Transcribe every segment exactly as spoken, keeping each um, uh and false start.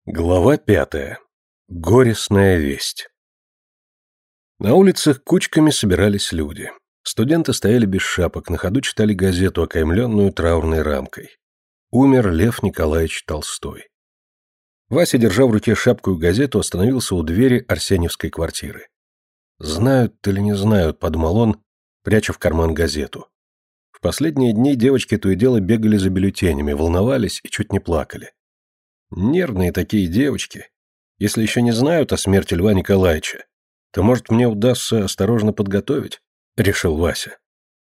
Глава пятая. Горестная весть. На улицах кучками собирались люди. Студенты стояли без шапок, на ходу читали газету, окаймленную траурной рамкой. Умер Лев Николаевич Толстой. Вася, держа в руке шапку и газету, остановился у двери Арсеньевской квартиры. «Знают или не знают», — подумал он, пряча в карман газету. В последние дни девочки то и дело бегали за бюллетенями, волновались и чуть не плакали. Нервные такие девочки. Если еще не знают о смерти Льва Николаевича, то, может, мне удастся осторожно подготовить, — решил Вася.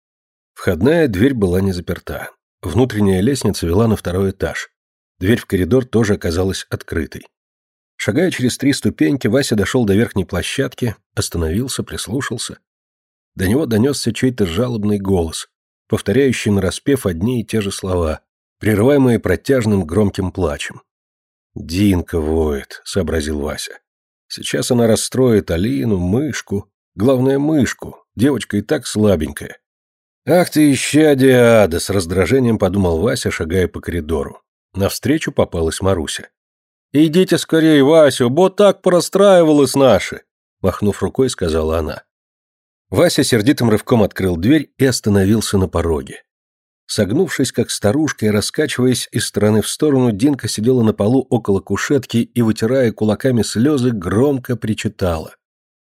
Входная дверь была не заперта. Внутренняя лестница вела на второй этаж. Дверь в коридор тоже оказалась открытой. Шагая через три ступеньки, Вася дошел до верхней площадки, остановился, прислушался. До него донесся чей-то жалобный голос, повторяющий нараспев одни и те же слова, прерываемые протяжным громким плачем. «Динка воет», — сообразил Вася. «Сейчас она расстроит Алину, мышку, главное, мышку, девочка и так слабенькая». «Ах ты, исчадие ада!» — с раздражением подумал Вася, шагая по коридору. Навстречу попалась Маруся. «Идите скорее, Васю, бо так порастраивалась наши!» Махнув рукой, сказала она. Вася сердитым рывком открыл дверь и остановился на пороге. Согнувшись, как старушка, и раскачиваясь из стороны в сторону, Динка сидела на полу около кушетки и, вытирая кулаками слезы, громко причитала.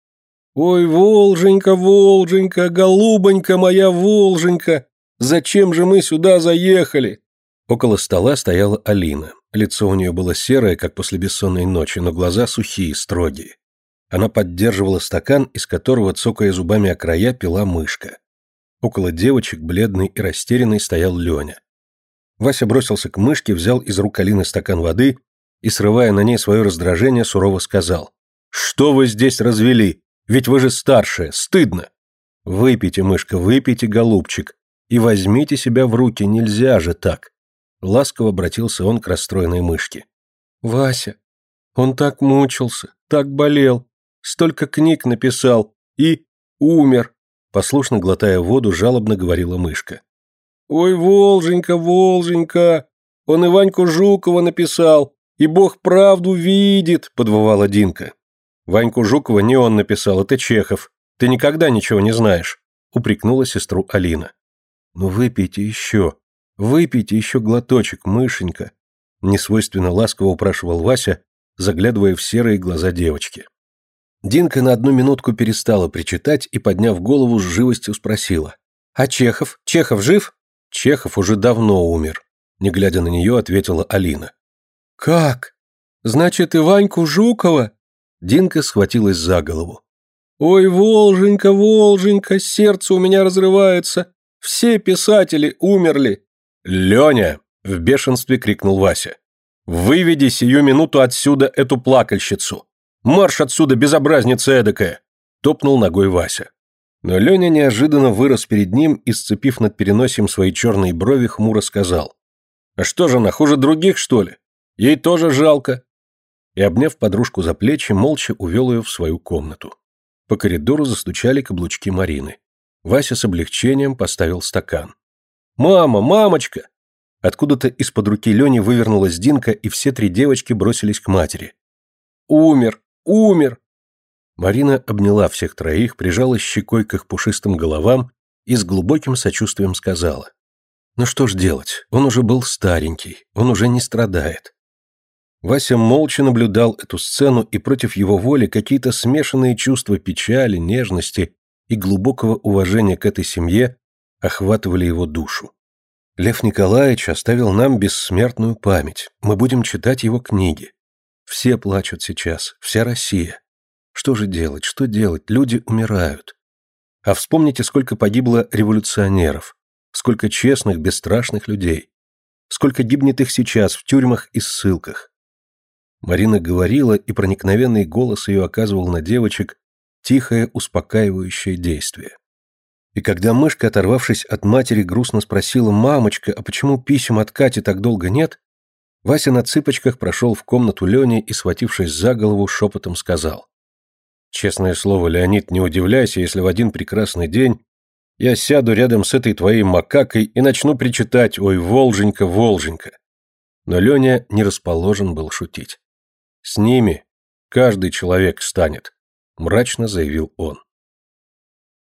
«Ой, Волженька, Волженька, голубонька моя Волженька, зачем же мы сюда заехали?» Около стола стояла Алина. Лицо у нее было серое, как после бессонной ночи, но глаза сухие, строгие. Она поддерживала стакан, из которого, цокая зубами о края, пила мышка. Около девочек, бледный и растерянный, стоял Леня. Вася бросился к мышке, взял из рук Алины стакан воды и, срывая на ней свое раздражение, сурово сказал: «Что вы здесь развели? Ведь вы же старшая, стыдно! Выпейте, мышка, выпейте, голубчик, и возьмите себя в руки, нельзя же так!» Ласково обратился он к расстроенной мышке. «Вася, он так мучился, так болел, столько книг написал и умер!» Послушно глотая воду, жалобно говорила мышка. «Ой, Волженька, Волженька, он и Ваньку Жукова написал, и Бог правду видит», — подвывала Динка. «Ваньку Жукова не он написал, это Чехов. Ты никогда ничего не знаешь», — упрекнула сестру Алина. «Ну выпейте еще, выпейте еще глоточек, мышенька», — несвойственно ласково упрашивал Вася, заглядывая в серые глаза девочки. Динка на одну минутку перестала причитать и, подняв голову, с живостью спросила: «А Чехов? Чехов жив?» «Чехов уже давно умер», — не глядя на нее, ответила Алина. «Как? Значит, и Ваньку Жукова?» Динка схватилась за голову. «Ой, Волженька, Волженька, сердце у меня разрывается. Все писатели умерли». «Леня!» — в бешенстве крикнул Вася. «Выведи сию минуту отсюда эту плакальщицу! Марш отсюда, безобразница эдакая!» — топнул ногой Вася. Но Леня неожиданно вырос перед ним и, сцепив над переносием свои черные брови, хмуро сказал: «А что же она, хуже других, что ли? Ей тоже жалко!» И, обняв подружку за плечи, молча увел ее в свою комнату. По коридору застучали каблучки Марины. Вася с облегчением поставил стакан. «Мама, мамочка!» Откуда-то из-под руки Лени вывернулась Динка, и все три девочки бросились к матери. «Умер! Умер!» Марина обняла всех троих, прижала щекой к их пушистым головам и с глубоким сочувствием сказала: «Ну что ж делать, он уже был старенький, он уже не страдает». Вася молча наблюдал эту сцену, и против его воли какие-то смешанные чувства печали, нежности и глубокого уважения к этой семье охватывали его душу. Лев Николаевич оставил нам бессмертную память, мы будем читать его книги. Все плачут сейчас, вся Россия. Что же делать, что делать, люди умирают. А вспомните, сколько погибло революционеров, сколько честных, бесстрашных людей, сколько гибнет их сейчас в тюрьмах и ссылках. Марина говорила, и проникновенный голос ее оказывал на девочек тихое, успокаивающее действие. И когда мышка, оторвавшись от матери, грустно спросила: «Мамочка, а почему писем от Кати так долго нет?», Вася на цыпочках прошел в комнату Лени и, схватившись за голову, шепотом сказал: «Честное слово, Леонид, не удивляйся, если в один прекрасный день я сяду рядом с этой твоей макакой и начну причитать: ой, Волженька, Волженька». Но Леня не расположен был шутить. С ними каждый человек станет, мрачно заявил он.